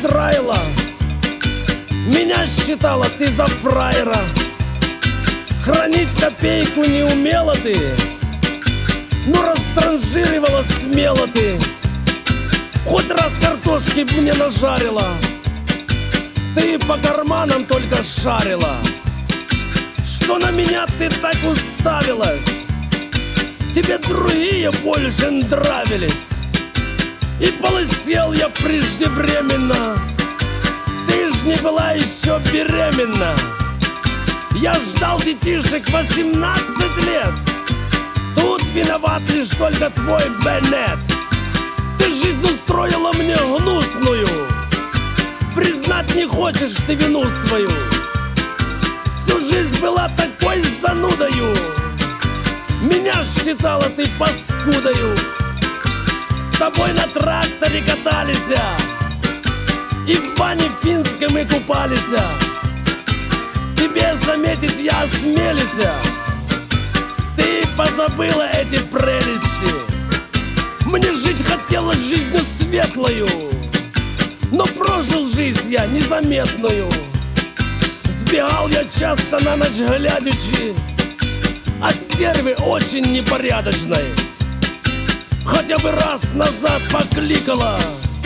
драила, меня считала ты за фраера. Хранить копейку не умела ты, но растранжиривала смело ты. Хоть раз картошки б мне нажарила, ты по карманам только шарила. Что на меня ты так уставилась? Тебе другие больше нравились. И полысел я преждевременно. Ты ж не была еще беременна. Я ждал детишек 18 лет. Тут виноват лишь только твой Беннет. Ты жизнь устроила мне гнусную. Признать не хочешь ты вину свою. Всю жизнь была такой занудою. Меня считала ты паскудою. С тобой на тракторе катались, и в бане финской мы купались. Тебе заметить я осмелюсь. Ты позабыла эти прелести. Мне жить хотелось жизнью светлою, но прожил жизнь я незаметную. Сбегал я часто на ночь глядячи от стервы очень непорядочной. Хотя бы раз назад покликала.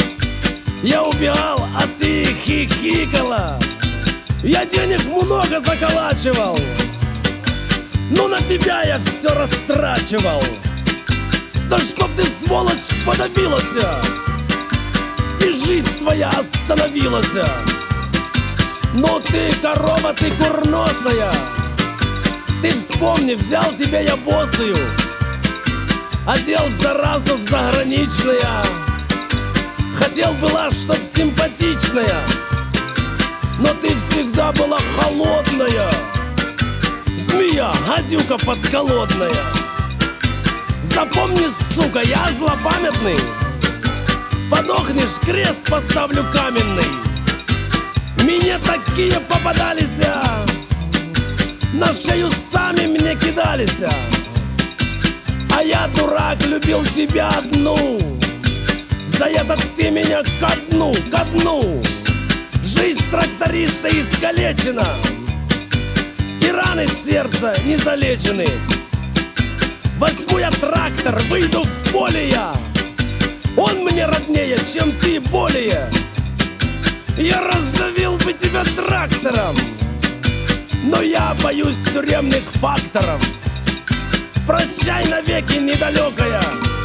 Я убегал, а ты хихикала. Я денег много заколачивал, но на тебя я все растрачивал. Да чтоб ты, сволочь, подавилась, и жизнь твоя остановилась. Но ты, корова, ты курносая. Ты вспомни, взял тебя я босую, одел заразу в заграничная. Хотел была, чтоб симпатичная, но ты всегда была холодная. Змея, гадюка подколодная. Запомни, сука, я злопамятный. Подохнешь, крест поставлю каменный. Мне такие попадались, на шею сами мне кидались. А я, дурак, любил тебя одну. За это ты меня ко дну, ко дну. Жизнь тракториста искалечена, и раны сердца не залечены. Возьму я трактор, выйду в поле я. Он мне роднее, чем ты более. Я раздавил бы тебя трактором, но я боюсь тюремных факторов. Прощай навеки, недалекая.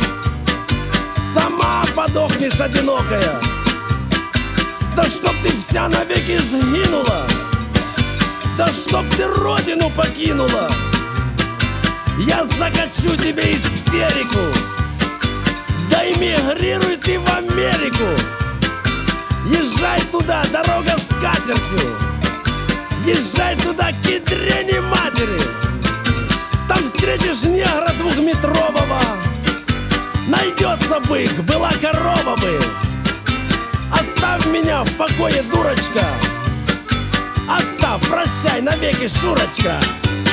Сама подохнешь одинокая. Да чтоб ты вся навеки сгинула. Да чтоб ты родину покинула. Я закачу тебе истерику. Да эмигрируй ты в Америку. Езжай туда, дорога с катертью. Езжай туда, к ядрени матери. Там встретишь негра двухметрового. Найдется бык, была корова бы. Оставь меня в покое, дурочка. Оставь, прощай навеки, Шурочка.